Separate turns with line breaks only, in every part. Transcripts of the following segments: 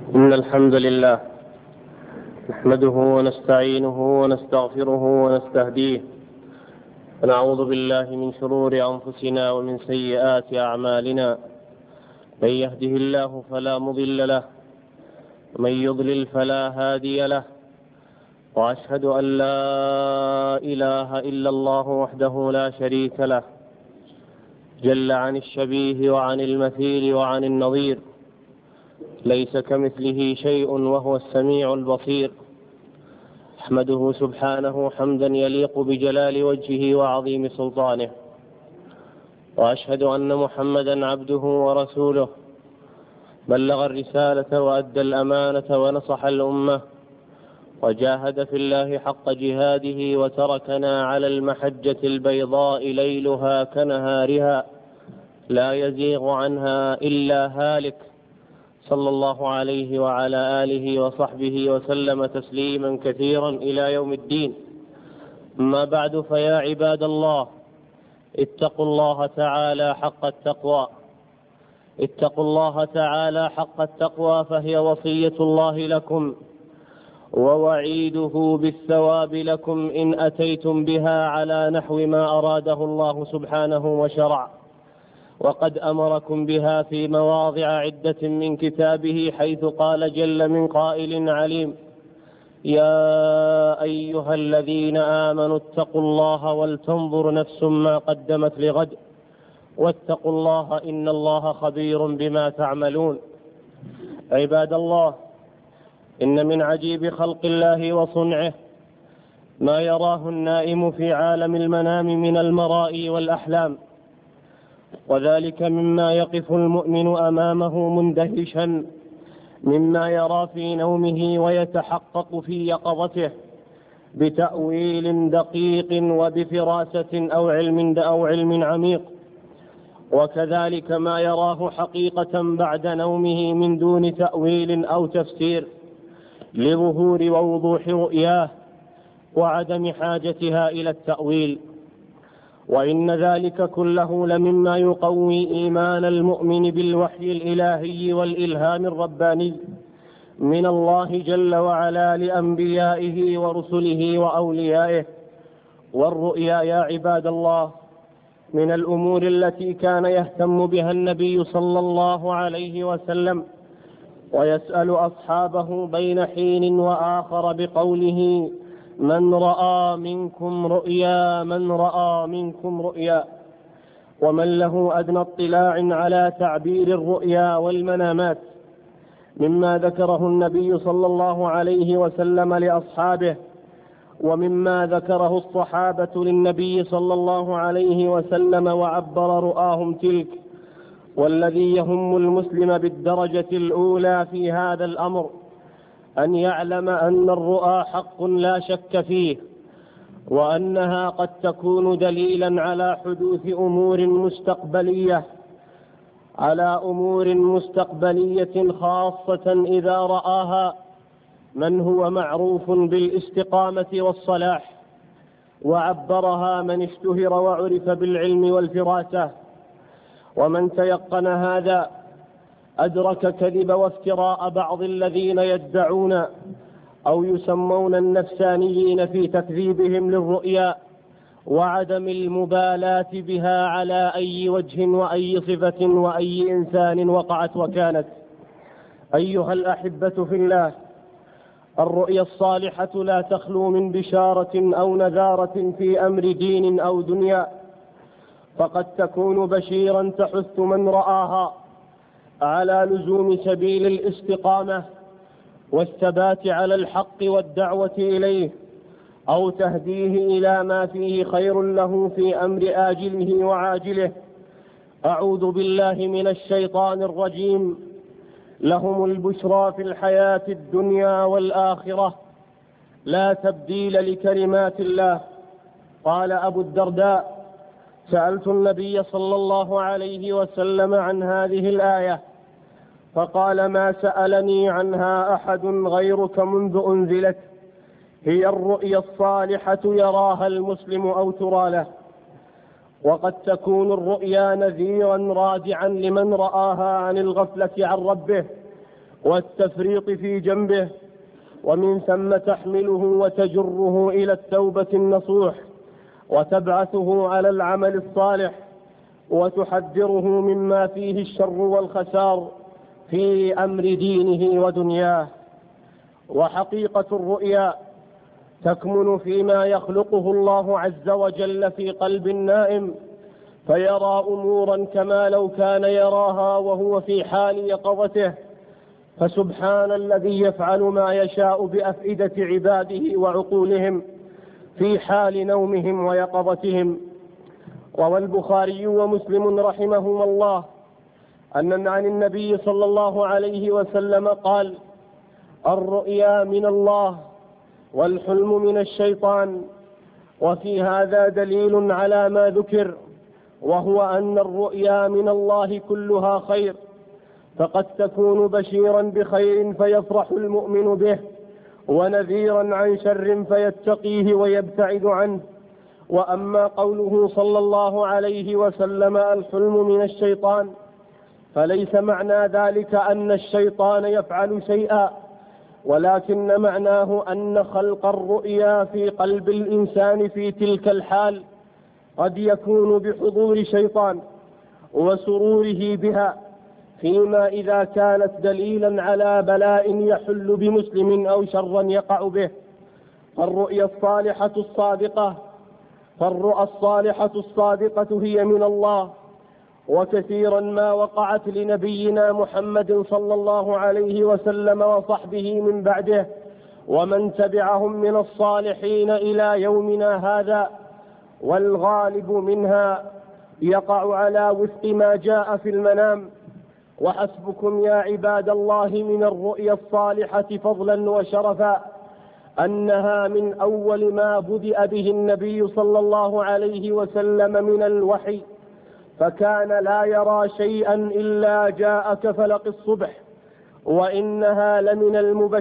إن الحمد لله نحمده ونستعينه ونستغفره ونستهديه ونعوذ بالله من شرور أنفسنا ومن سيئات أعمالنا. من يهده الله فلا مضل له ومن يضلل فلا هادي له، وأشهد أن لا إله إلا الله وحده لا شريك له، جل عن الشبيه وعن المثيل وعن النظير، ليس كمثله شيء وهو السميع البصير. أحمده سبحانه حمدا يليق بجلال وجهه وعظيم سلطانه، وأشهد أن محمدا عبده ورسوله، بلغ الرسالة وأدى الأمانة ونصح الأمة، وجاهد في الله حق جهاده، وتركنا على المحجة البيضاء ليلها كنهارها لا يزيغ عنها إلا هالك، صلى الله عليه وعلى آله وصحبه وسلم تسليما كثيرا إلى يوم الدين. أما بعد، فيا عباد الله، اتقوا الله تعالى حق التقوى. اتقوا الله تعالى حق التقوى، فهي وصية الله لكم ووعيده بالثواب لكم إن أتيتم بها على نحو ما أراده الله سبحانه وشرع، وقد أمركم بها في مواضع عدة من كتابه، حيث قال جل من قائل عليم: يا أيها الذين آمنوا اتقوا الله ولتنظر نفس ما قدمت لغد واتقوا الله إن الله خبير بما تعملون. عباد الله، إن من عجيب خلق الله وصنعه ما يراه النائم في عالم المنام من المرائي والأحلام، وذلك مما يقف المؤمن أمامه مندهشا مما يرى في نومه ويتحقق في يقظته بتأويل دقيق وبفراسة أو علم عميق، وكذلك ما يراه حقيقة بعد نومه من دون تأويل أو تفسير، لظهور ووضوح رؤياه وعدم حاجتها إلى التأويل. وإن ذلك كله لمما يقوي إيمان المؤمن بالوحي الإلهي والإلهام الرباني من الله جل وعلا لأنبيائه ورسله وأوليائه. والرؤيا يا عباد الله من الأمور التي كان يهتم بها النبي صلى الله عليه وسلم، ويسأل أصحابه بين حين وآخر بقوله: من رأى منكم رؤيا، من رأى منكم رؤيا. ومن له أدنى اطلاع على تعبير الرؤيا والمنامات مما ذكره النبي صلى الله عليه وسلم لأصحابه، ومما ذكره الصحابة للنبي صلى الله عليه وسلم وعبر رؤاهم تلك. والذي يهم المسلم بالدرجة الأولى في هذا الأمر أن يعلم أن الرؤى حق لا شك فيه، وأنها قد تكون دليلا على حدوث أمور مستقبلية خاصة إذا رآها من هو معروف بالاستقامة والصلاح، وعبرها من اشتهر وعرف بالعلم والفراسة. ومن تيقن هذا أدرك كذب وافتراء بعض الذين يدعون أو يسمون النفسانيين في تكذيبهم للرؤيا وعدم المبالاة بها على أي وجه وأي صفة وأي إنسان وقعت وكانت. أيها الأحبة في الله، الرؤيا الصالحة لا تخلو من بشارة أو نذارة في أمر دين أو دنيا، فقد تكون بشيرا تحث من رآها على لزوم سبيل الاستقامة والثبات على الحق والدعوة إليه، أو تهديه إلى ما فيه خير له في أمر آجله وعاجله. أعوذ بالله من الشيطان الرجيم. لهم البشرى في الحياة الدنيا والآخرة لا تبديل لكلمات الله. قال أبو الدرداء: سألت النبي صلى الله عليه وسلم عن هذه الآية فقال: ما سألني عنها أحد غيرك منذ أنزلت. هي الرؤيا الصالحة يراها المسلم أو ترى له. وقد تكون الرؤيا نذيرا رادعا لمن رآها عن الغفلة عن ربه والتفريط في جنبه، ومن ثم تحمله وتجره إلى التوبة النصوح، وتبعثه على العمل الصالح، وتحذره مما فيه الشر والخسار في أمر دينه ودنياه. وحقيقة الرؤيا تكمن فيما يخلقه الله عز وجل في قلب النائم، فيرى أمورا كما لو كان يراها وهو في حال يقظته. فسبحان الذي يفعل ما يشاء بأفئدة عباده وعقولهم في حال نومهم ويقظتهم. روى البخاري ومسلم رحمهما الله أن عن النبي صلى الله عليه وسلم قال: الرؤيا من الله والحلم من الشيطان. وفي هذا دليل على ما ذكر، وهو أن الرؤيا من الله كلها خير، فقد تكون بشيرا بخير فيفرح المؤمن به، ونذيرا عن شر فيتقيه ويبتعد عنه. وأما قوله صلى الله عليه وسلم الحلم من الشيطان، فليس معنى ذلك أن الشيطان يفعل شيئا، ولكن معناه أن خلق الرؤيا في قلب الإنسان في تلك الحال قد يكون بحضور شيطان وسروره بها، فيما إذا كانت دليلا على بلاء يحل بمسلم أو شرا يقع به. فالرؤيا الصالحة الصادقة هي من الله، وكثيرا ما وقعت لنبينا محمد صلى الله عليه وسلم وصحبه من بعده ومن تبعهم من الصالحين إلى يومنا هذا، والغالب منها يقع على وفق ما جاء في المنام. وحسبكم يا عباد الله من الرؤيا الصالحة فضلا وشرفا أنها من أول ما بدأ به النبي صلى الله عليه وسلم من الوحي، فكان لا يرى شيئا إلا جاء كفلق الصبح، وإنها لمن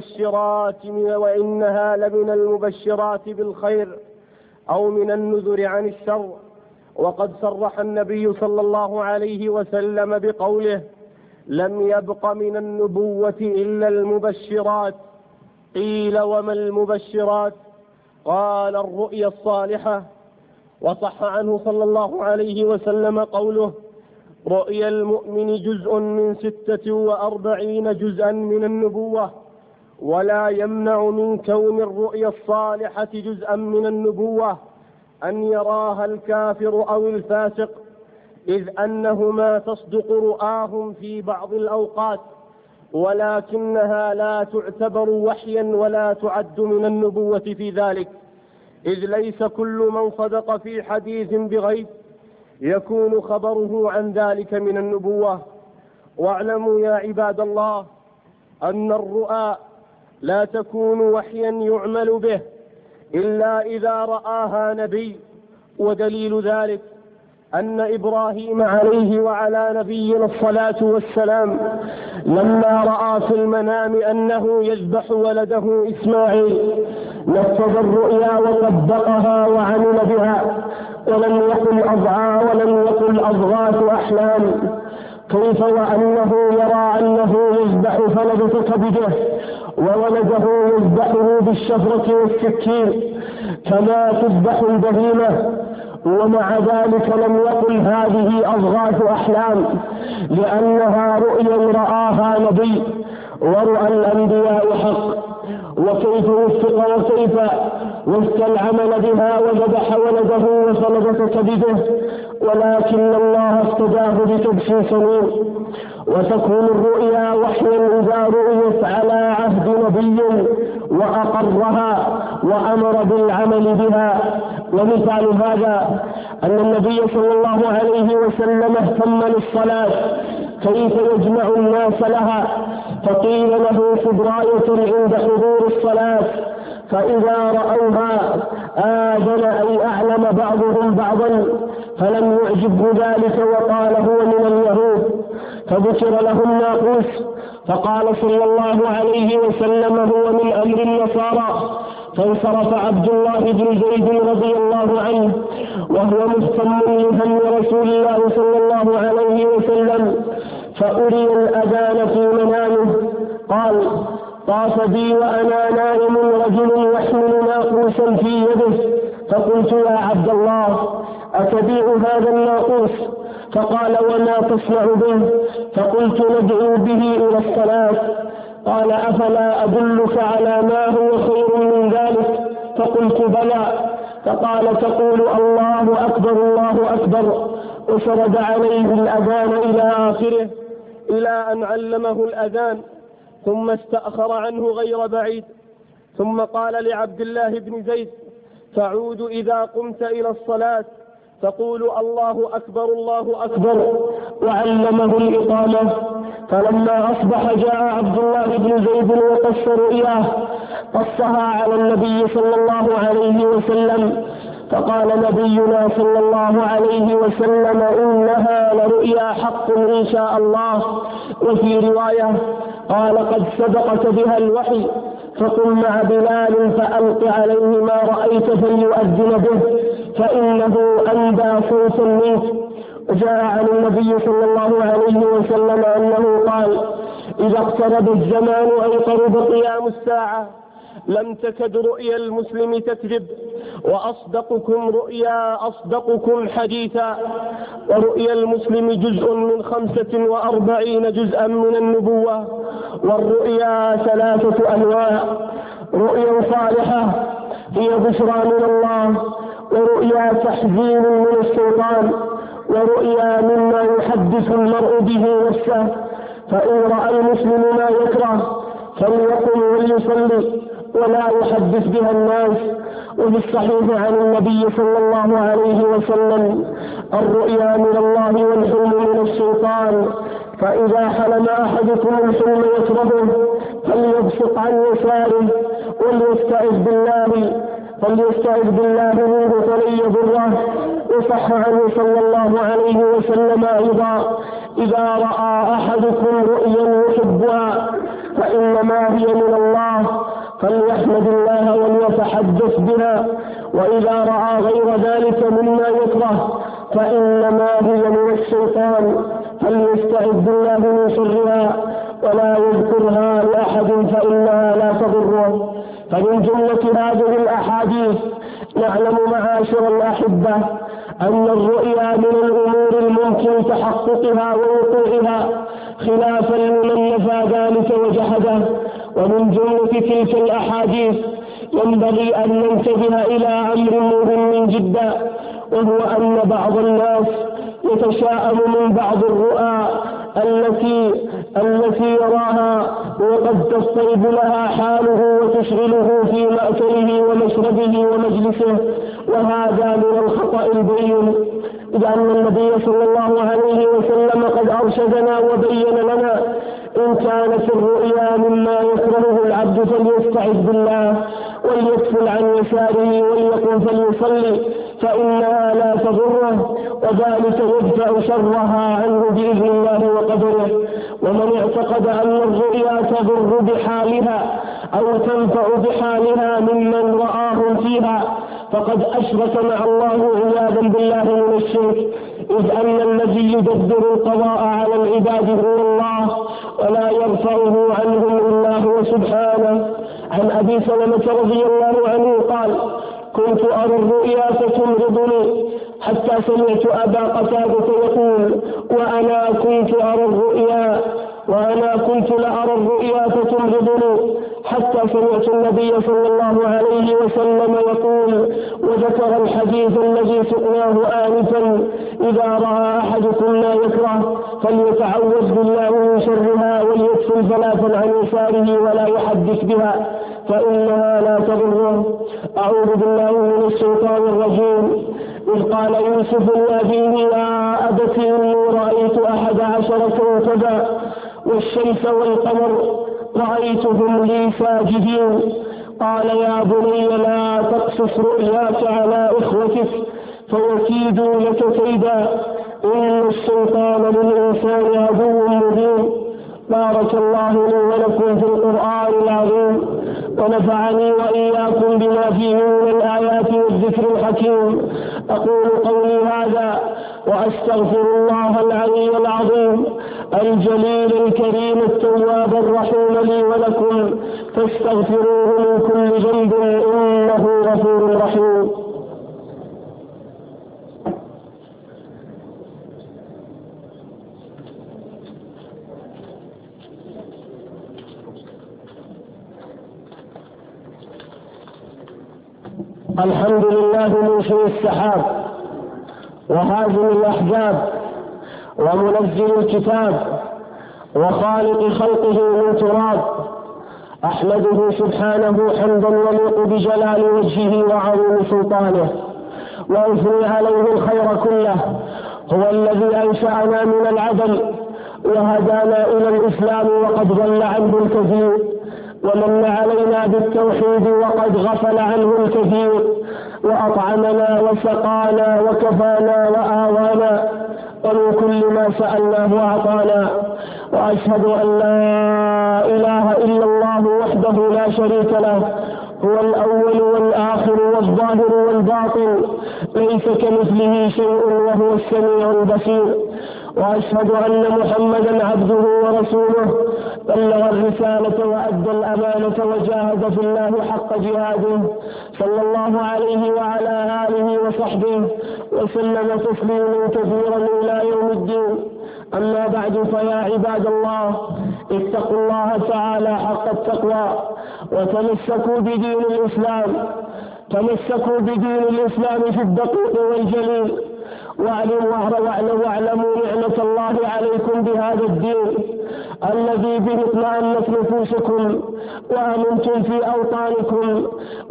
المبشرات بالخير أو من النذر عن الشر. وقد صرح النبي صلى الله عليه وسلم بقوله: لم يبق من النبوة إلا المبشرات. قيل: وما المبشرات؟ قال: الرؤيا الصالحة. وصح عنه صلى الله عليه وسلم قوله: رؤيا المؤمن جزء من 46 جزءا من النبوة. ولا يمنع من كون الرؤيا الصالحة جزءا من النبوة أن يراها الكافر أو الفاسق، إذ أنهما تصدق رؤاهم في بعض الأوقات، ولكنها لا تعتبر وحيا ولا تعد من النبوة في ذلك، إذ ليس كل من صدق في حديث بغيب يكون خبره عن ذلك من النبوة. واعلموا يا عباد الله أن الرؤى لا تكون وحيا يعمل به إلا إذا رآها نبي. ودليل ذلك أن إبراهيم عليه وعلى نبينا الصلاة والسلام لما رأى في المنام أنه يذبح ولده إسماعيل نفذ الرؤيا وصدقها وعمل بها، ولم يقل أضغاث أحلام. كيف وأنه يرى أنه يذبح فلذة كبده وولده يذبحه بالشفرة والسكين كما تذبح البهيمة، ومع ذلك لم يقل هذه أضغاث أحلام، لأنها رؤيا رآها نبي، ورؤى الأنبياء حق. وكيف وفق وكيف العمل بها وذبح ولده وفلذة كبده، ولكن الله استجاب بكبش سنين. وتكون الرؤيا وحيا إذا رؤيت على عهد نبي وأقرها وأمر بالعمل بها. ومثال هذا أن النبي صلى الله عليه وسلم اهتم للصلاة كيف يجمع الناس لها، فقيل له خذ راية عند حضور الصلاة، فإذا رأوها آذن أي أعلم بعضهم بعضا، فلم يعجبه ذلك وقال هو من اليهود، فذكر له الناقوس، فقال صلى الله عليه وسلم هو من أمر النصارى. فانصرف عبد الله بن زيد رضي الله عنه وهو مهتم لهم رسول الله صلى الله عليه وسلم، فأري الأذان في منامه.
قال: طاف بي وأنا نائم رجل يحمل ناقوسا في يده، فقلت: يا عبد الله، أتبيع هذا الناقوس؟ فقال: وما تصنع به؟ فقلت: ندعو به إلى الصلاة. قال: أفلا أدلك على ما هو خير من ذلك؟ فقلت: بلى. فقال: تقول: الله أكبر الله أكبر، وشرد عليه الأذان إلى آخره، إلى أن علمه الأذان، ثم استأخر عنه غير بعيد، ثم قال لعبد الله بن زيد: تعود إذا قمت إلى الصلاة تقول: الله أكبر الله أكبر، وعلمه الإقامة. فلما أصبح جاء عبد الله بن زيد وقص رؤياه، قصها على النبي صلى الله عليه وسلم، فقال نبينا صلى الله عليه وسلم: إنها لرؤيا حق إن شاء الله. وفي رواية قال: قد سبقك بها الوحي، فقل مع بلال فألق عليه ما رأيت فليؤذن به، فإنه أندى صوتا منك. وجاء عن النبي صلى الله عليه وسلم أنه قال: إذا اقترب الزمان أي قرب قيام الساعة لم تكد رؤيا المسلم تكذب، وأصدقكم رؤيا أصدقكم حديثا. ورؤيا المسلم جزء من 45 جزءا من النبوة. والرؤيا 3 أنواع: رؤيا صالحة هي بشرى من الله، ورؤيا تحزين من الشيطان، ورؤيا مما يحدث المرء به نفسه. فإن رأى المسلم ما يكره فليقم وليصلي ولا يحدث بها الناس. وفي الصحيح عن النبي صلى الله عليه وسلم: الرؤيا من الله والحلم من الشيطان، فإذا حلم أحدكم الحلم يكرهه فليبصق عن يساره فليستعذ بالله منه فلن يضره. وصح عنه صلى الله عليه وسلم أيضا: إذا رأى أحدكم رؤيا يحبها فإنما هي من الله فليحمد الله وليتحدث بها، وإذا رأى غير ذلك مما يكره فإنما هي من الشيطان فليستعذ بالله من شرها ولا يذكرها لأحد فإنها لا تضره. فمن جملة هذه الأحاديث نعلم معاشر الأحبة أن الرؤيا من الأمور الممكن تحققها ووقوعها، خلافا لمن نفى ذلك وجحده. ومن جملة تلك الأحاديث ينبغي أن ننتبه إلى أمر مهم جدا، وهو أن بعض الناس يتشاءم من بعض الرؤى التي يراها وقد تصطيب لها حاله وتشغله في مأكله ومشربه ومجلسه، وهذا من الخطأ البين، لأن النبي صلى الله عليه وسلم قد أرشدنا وبين لنا: إن كانت الرؤيا مما يكرهه العبد فليستعذ بالله وليكفل عن يساره وليقم فليصلي فإنها لا تضره، وذلك يدفع شرها عنه بإذن الله وقدره. ومن اعتقد أن الرؤيا تضر بحالها أو تنفع بحالها ممن رآهم فيها فقد أشرك مع الله عياذا بالله من الشرك، إذ أن الذي يدبر القضاء على العباد هو الله ولا يرفعه عنهم إلا هو سبحانه. عن أبي سلمة رضي الله عنه قال: كنت أرى الرؤيا فتمرضني حتى سمعت أبا قتادة يقول: وأنا كنت لأرى الرؤيا فتمرضني حتى سمعت النبي صلى الله عليه وسلم يقول، وذكر الحديث الذي سقناه آنفا: إذا رأى أحدكم ما يكره فليتعوذ بالله من شرها وليكفل 3 عن يساره ولا يحدث بها فإنها لا تضره. أعوذ بالله من الشيطان الرجيم. إذ قال يوسف لأبيه: يا أبت إني رأيت 11 كوكبا والشمس والقمر رأيتهم لي ساجدين. قال: يا بني لا تقصص رؤياك على إخوتك فيكيدوا لك كيدا، إن الشيطان للإنسان عدو مبين. بارك الله لي ولكم في القرآن العظيم، ونفعني وإياكم بما فيه من الآيات والذكر الحكيم. أقول قولي هذا وأستغفر الله العلي العظيم الجليل الكريم التواب الرحيم لي ولكم، فاستغفروه من كل ذنب إنه غفور رحيم. الحمد لله منشئ السحاب وهازم الأحزاب ومنزل الكتاب وخالق خلقه من تراب، أحمده سبحانه حمدا يليق بجلال وجهه وعظيم سلطانه، وأثني عليه الخير كله. هو الذي أنشأنا من العدم وهدانا إلى الإسلام وقد ضل عنه الكثير، ومن علينا بالتوحيد وقد غفل عنه الكثير، وأطعمنا وسقانا وكفانا وآوانا، ومن كل ما سألناه أعطانا. وأشهد أن لا إله إلا الله وحده لا شريك له، هو الأول والآخر والظاهر والباطن، ليس كمثله شيء وهو السميع البصير. وأشهد أن محمدا عبده ورسوله، بلغ الرسالة وأدى الأمانة وجاهد في الله حق جهاده، صلى الله عليه وعلى آله وصحبه وسلم تسليما كثيرا إلى يوم الدين. أما بعد، فيا عباد الله، اتقوا الله تعالى حق التقوى وتمسكوا بدين الإسلام، تمسكوا بدين الإسلام في الدقيق والجليل، واعلموا نعمة الله عليكم بهذا الدين الذي به اطمأنت نفوسكم وأمنتم في أوطانكم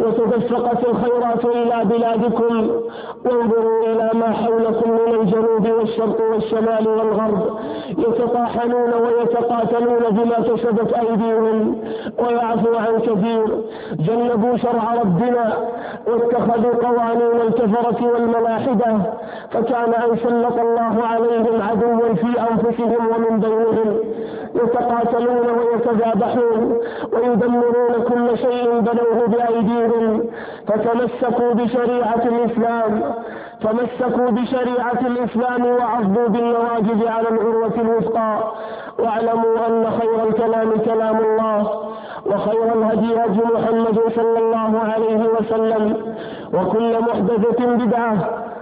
وتدفقت الخيرات إلى بلادكم. وانظروا إلى ما حولكم من الجنوب والشرق والشمال والغرب، يتطاحنون ويتقاتلون بما كسبت أيديهم ويعفو عن كثير. جنبوا شرع ربنا واتخذوا قوانين الكفرة والملاحدة، فكان أن سلط الله عليهم عدوا في أنفسهم ومن بينهم، يتقاتلون ويتذابحون ويدمرون كل شيء بنوه بأيديهم. فتمسكوا بشريعة الإسلام، تمسكوا بشريعة الإسلام وعضوا بالنواجذ على العروة الوثقى. واعلموا أن خير الكلام كلام الله، وخير الهدي هدي محمد صلى الله عليه وسلم، وكل محدثة بدعة،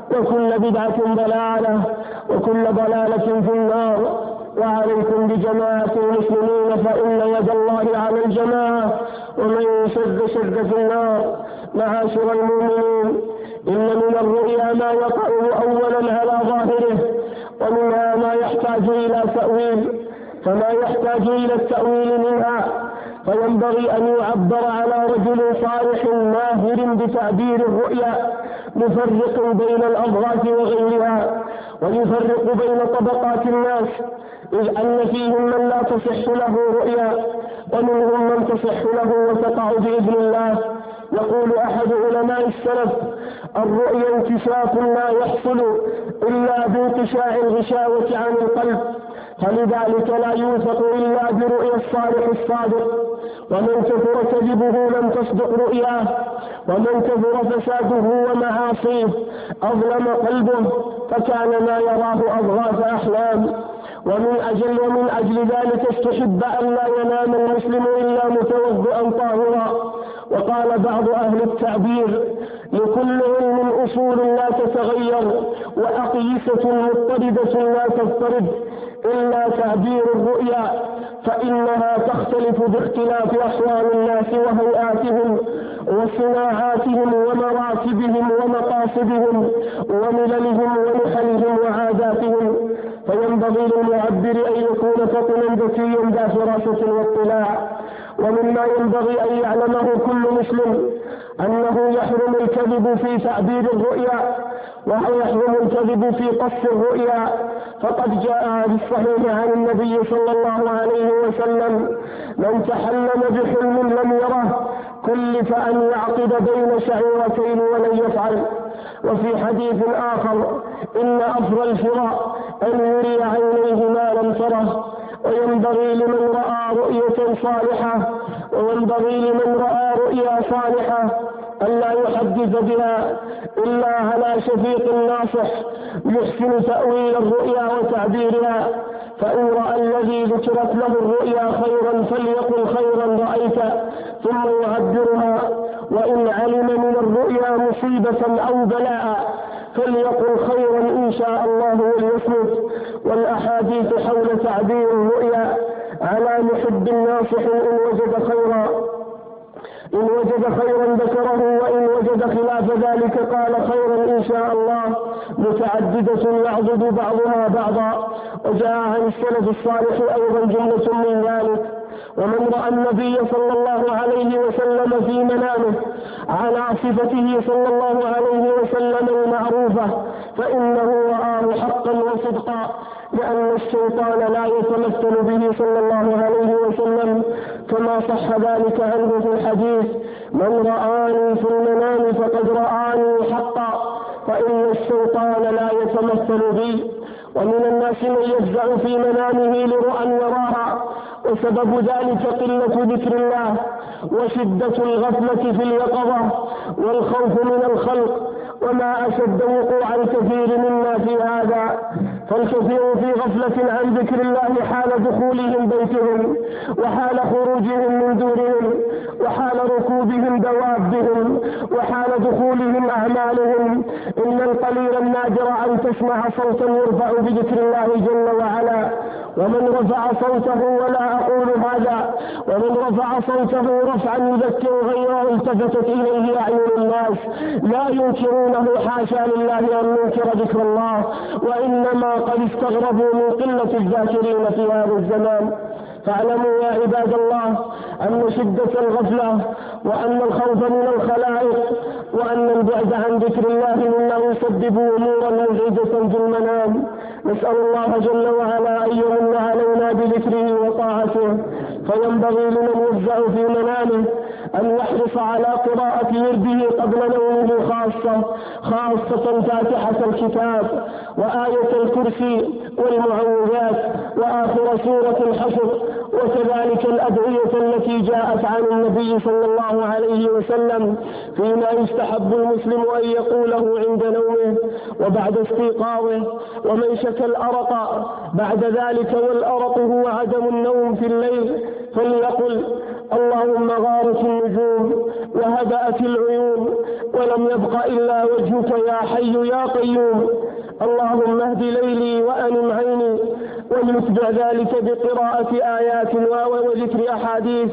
وكل بدعة ضلالة، وكل ضلالة في النار. وعليكم بجماعة المسلمين، فإن يد الله على الجماعة، ومن شد شد في النار. معاشر المؤمنين، إن من الرؤيا ما يقع أولا على ظاهره، ومنها ما يحتاج إلى تأويل، فما يحتاج إلى التأويل منها فينبغي أن يعبر على رجل صالح ماهر بتعبير الرؤيا، مفرق بين الأضغاث وغيرها، ويفرق بين طبقات الناس، إذ أن فيهم من لا تصح له رؤيا، ومنهم من تصح له وتقع بإذن الله. يقول أحد علماء السلف: الرؤيا انكشاف لا يحصل إلا بانقشاع الغشاوة عن القلب، فلذلك لا يوثق إلا برؤيا الصالح الصادق. ومن كثر كذبه لم تصدق رؤياه، ومن كثر فساده ومعاصيه أظلم قلبه، فكان ما يراه أضغاث أحلام. ومن أجل ذلك استحب أن لا ينام المسلم إلا متوضئا طاهرا. وقال بعض أهل التعبير: لكل علم أصول لا تتغير، وأقيسة مضطردة لا تضطرد، إلا تعبير الرؤيا، فإنها تختلف باختلاف أحوال الناس وهيئاتهم وصناعاتهم ومراتبهم ومقاصدهم ومللهم ونحلهم وعاداتهم. فينبغي للمعبر أن يكون فطنا ذكيا ذا فراسة واطلاع. ومما ينبغي أن يعلمه كل مسلم أنه يحرم الكذب في تعبير الرؤيا، ويحرم الكذب في قص الرؤيا. فقد جاء بالصحيح عن النبي صلى الله عليه وسلم: من تحلم بحلم لم يره كلف أن يعقد بين شعيرتين ولن يفعل. وفي حديث آخر: إن أفضل الفراء أن يري عينيه ما لم تره. وينبغي لمن رأى رؤيا صالحة ألا يحدث بها إلا على شفيق ناصح يحسن تأويل الرؤيا وتعبيرها، فإن رأى الذي ذكرت له الرؤيا خيرا فليقل خيرا رأيت ثم يعبرها، وإن علم من الرؤيا مصيبة أو بلاء فليقل خيرا إن شاء الله وليصمت. والأحاديث حول تعبير الرؤيا على محب ناصح إن وجد خيرا ذكره، وإن وجد خلاف ذلك قال خيرا إن شاء الله، متعددة يعضد بعضها بعضا. وجاء عن السلف الصالح أيضا جملة من ذلك. ومن رأى النبي صلى الله عليه وسلم في منامه على صفته صلى الله عليه وسلم المعروفة فإنه رآه حقا وصدقا، لأن الشيطان لا يتمثل به صلى الله عليه وسلم، كما صح ذلك عنه في الحديث: من رآني في المنام فقد رآني حقا، فإن الشيطان لا يتمثل بي. ومن الناس من يفزع في منامه لرؤى يراها، وسبب ذلك قلة ذكر الله وشدة الغفلة في اليقظة والخوف من الخلق، وما أشد وقوع الكثير منا في هذا. فالكثير في غفلة عن ذكر الله حال دخولهم بيتهم، وحال خروجهم من دورهم، وحال ركوبهم دوابهم، وحال دخولهم أعمالهم. إن القليل النادر أن تسمع صوتا يرفع بذكر الله جل وعلا، ومن رفع صوته، ولا أقول هذا، ومن رفع صوته رفعا يذكر غيره التفتت إليه أعين الناس، لا ينكرونه حاشا لله أن ينكر ذكر الله، وإنما قد استغربوا من قلة الذاكرين في هذا الزمان. فاعلموا يا عباد الله أن شدة الغفلة وأن الخوف من الخلائق وأن البعد عن ذكر الله مما يسبب أمورا مزعجة في المنام. نسأل الله جل وعلا أن يمن علينا بذكره وطاعته. فينبغي لمن يفزع في منامه أن يحرص على قراءة ورده قبل نومه، خاصة فاتحة الكتاب وآية الكرسي والمعوذات وآخر سورة الحشر، وكذلك الأدعية التي جاءت عن النبي صلى الله عليه وسلم فيما يستحب المسلم أن يقوله عند نومه وبعد استيقاظه. ومن شكى الأرق بعد ذلك، والأرق هو عدم النوم في الليل، فليقل: اللهم غارت النجوم وهدأت العيون ولم يبق إلا وجهك يا حي يا قيوم، اللهم اهد ليلي وأنم عيني. وليتبع ذلك بقراءة آيات وذكر أحاديث،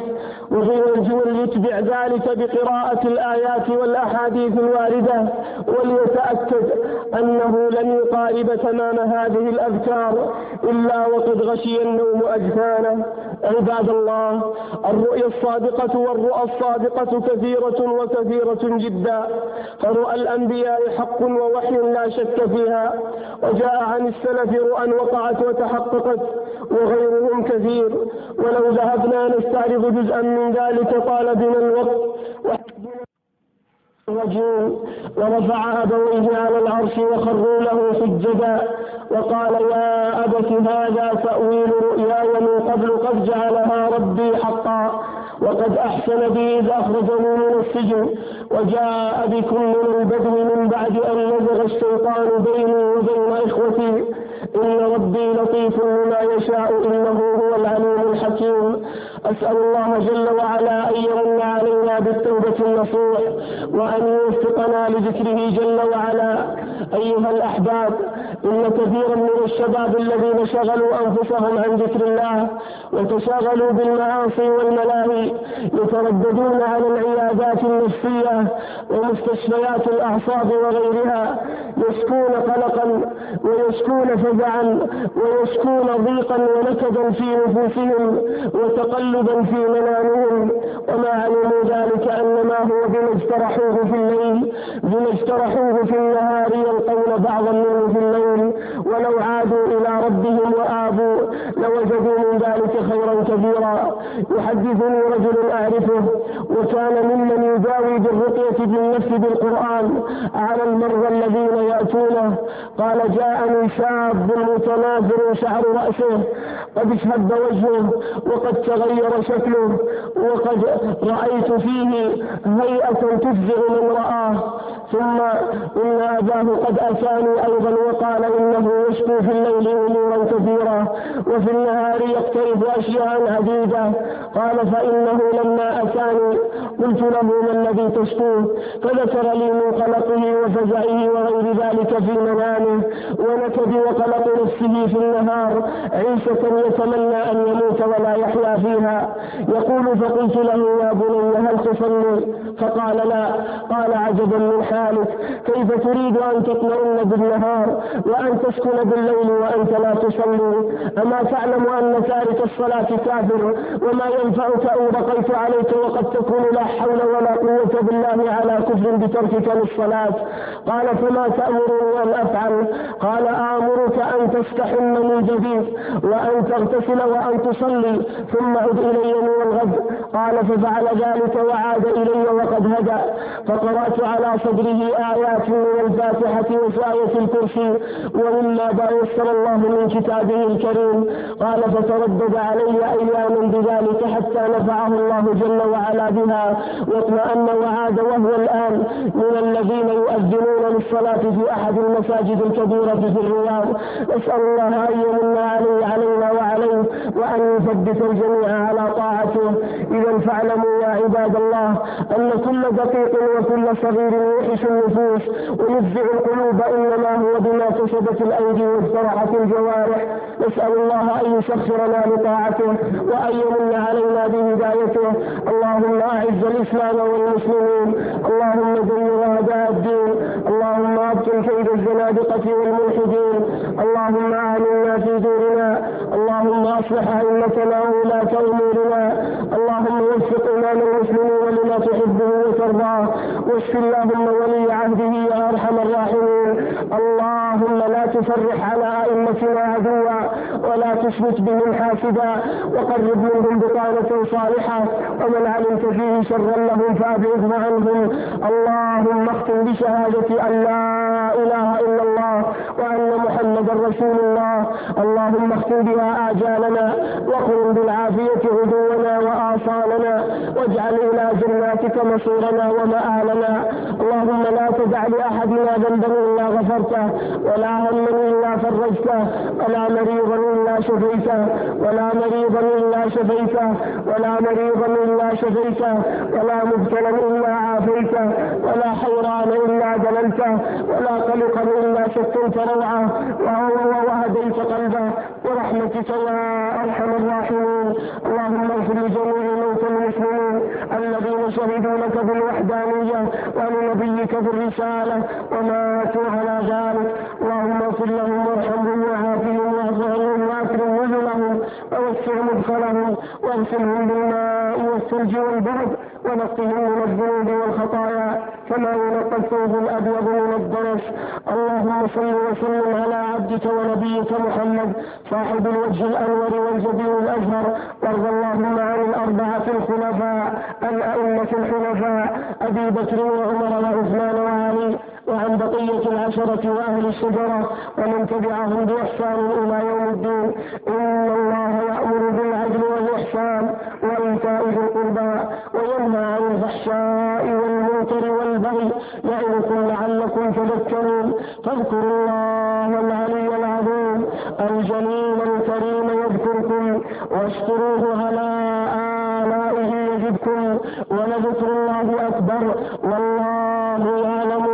وليتبع ذلك بقراءة الآيات والأحاديث الواردة، وليتأكد أنه لن يقارب تمام هذه الأذكار إلا وقد غشي النوم أجفانه. عباد الله، الرؤيا الصادقة والرؤى الصادقة كثيرة جدا، فرؤى الأنبياء حق ووحي لا شك فيها، وجاء عن السلف رؤى وقعت وتحققت وغيرهم كثير. ولو ذهبنا نستعرض جزءا من ذلك طال بنا الوقت. رجل ورفع أبويه على العرش وخروا له سجدا وقال: يا أبت هذا تأويل رؤياي من قبل قد جعلها ربي حقا، وقد أحسن بي إذ أخرجني من السجن وجاء بكم من البدو من بعد أن نزغ الشيطان بيني وبين إخوتي، إن ربي لطيف لما يشاء إنه هو العليم الحكيم. أسأل الله جل وعلا أن يمن علينا بالتوبة النصوح وأن يوفقنا لذكره جل وعلا. أيها الأحباب، إن كثيرا من الشباب الذين شغلوا أنفسهم عن ذكر الله وتشاغلوا بالمعاصي والملاهي يترددون على العيادات النفسية ومستشفيات الأعصاب وغيرها، يشكون قلقا ويشكون فزعا ويشكون ضيقا ونكدا في نفوسهم وتقلبا في منامهم، وما علموا ذلك أنما هو بما اجترحوه في الليل، بما اجترحوه في النهار يلقون بعضا منه في الليل، ولو عادوا إلى ربهم وآبوا لوجدوا من ذلك خيرا كبيرا. يحدثني رجل أعرفه وكان ممن يداوي بالرقية بالنفس بالقرآن على المرضى الذين يأتونه، قال: جاءني شاب متناثر شعر رأسه، قد اشهد وجهه وقد تغير شكله، وقد رأيت فيه هيئة تفزع من رآه. ثم إن أباه قد أتاني أيضا وقال إنه يشكو في الليل أمورا كثيرة وفي النهار يقترب أشياء عديدة. قال فإنه لما أتاني قلت له ما الذي تشكوه؟ فذكر لي من قلقه وفزعه وغير ذلك في منامه، ونكد وقلق نفسه في النهار، عيشة يتمنى أن يموت ولا يحيا فيها. يقول فقلت له يا بني هل تصلي؟ فقال لا. قال عجبا من حالك، كيف تريد أن تطمئن بالنهار وأن تسكن بالليل وأنت لا تصلي؟ أما تعلم أن تارك الصلاة كافر؟ وما ينفعك أن بقيت عليك وقد تكون لا حول ولا قوة بالله على كفر بتركك للصلاة. قال فما تأمرني أن أفعل؟ قال آمرك أن تستحم من جديد وأن تغتسل وأن تصلي ثم عد إلي من الغد. قال ففعل ذلك وعاد إلي وقد هدى. فقرأت على صدره آيات من الفاتحة وآية الكرسي ومما يسر الله من كتابه الكريم. قال فتردد علي أياما بذلك حتى نفعه الله جل وعلا بها واطمأن وعاد، وهو الآن من الذين يؤذنون للصلاة في أحد المساجد الكبيرة في الرياض. نسأل الله أن يمن علينا وعليه وأن يثبت الجميع على طاعته. إذا فاعلموا يا عباد الله أن كل دقيق وكل صغير يوحش النفوس ويفزع القلوب إنما هو بما كسبت الأيدي واجترحت الجوارح. نسأل الله أن يسخرنا لطاعته وأن يمن علينا بهدايته. اللهم أعز الإسلام والمسلمين، اللهم دمر أعداء الدين، اللهم أبطل كيد الزنادقة والملحدين، اللهم آمنا في دورنا، اللهم أصلح أئمتنا وولاة أمورنا، اللهم وفق إمام المسلمين لما تحبه وترضاه، واشف اللهم ولي عهده يا أرحم الراحمين. اللهم لا تفرح على أئمتنا عدوا ولا تشمت بهم حاسدا، وقرب منهم بطانة صالحة، ومن علمت فيه شرا لهم فأبعده عنهم. اللهم اختم بشهادة أن لا إله إلا الله وأن محمدا رسول الله. اللهم اختم بها آجالنا وقرن بالعافية غدونا وآصالنا، واجعل إلى جناتك مصيرنا ومآلنا. اللهم لا تدع لأحدنا ذنبا إلا غفرته، ولا هما إلا فرجته، ولا مريضا إلا شفيته، ولا مريضا إلا شفيته، ولا مريضا إلا شفيته، ولا مبتلا إلا عافيته، ولا حيران إلا دللته، ولا قلقا إلا شتت روعه وهديت قلبه برحمتك يا أرحم الراحمين. اللهم اغفر لجميع موتى المسلمين الذين شهدوا لك بالوحدانية ولنبيك بالرسالة وماتوا على ذلك. اللهم اغفر لهم وارحمهم وعافهم واعف عنهم واكرم نزلهم ووسع مدخلهم واغسلهم بالماء والثلج والبرد ونقهم من الذنوب والخطايا كما ينقى الثوب الأبيض من الدنس. اللهم صل وسلم على عبدك ونبيك محمد صاحب الوجه الأنور والجبين الأزهر، وارض اللهم عن الأربعة الخلفاء الأئمة الحنفاء أبي بكر وعمر وعثمان وعلي، وعن بقية العشرة وأهل الشجرة ومن تبعهم بإحسان إلى يوم الدين. إن الله يأمر بالعدل والإحسان وإيتاء ذي القربى وينهى عن الفحشاء والمنكر والبغي يعظكم لعلكم تذكرون. فاذكروا الله العلي العظيم الجليل الكريم يذكركم، واشكروه على آلائه يزدكم، ولذكر الله أكبر والله يعلم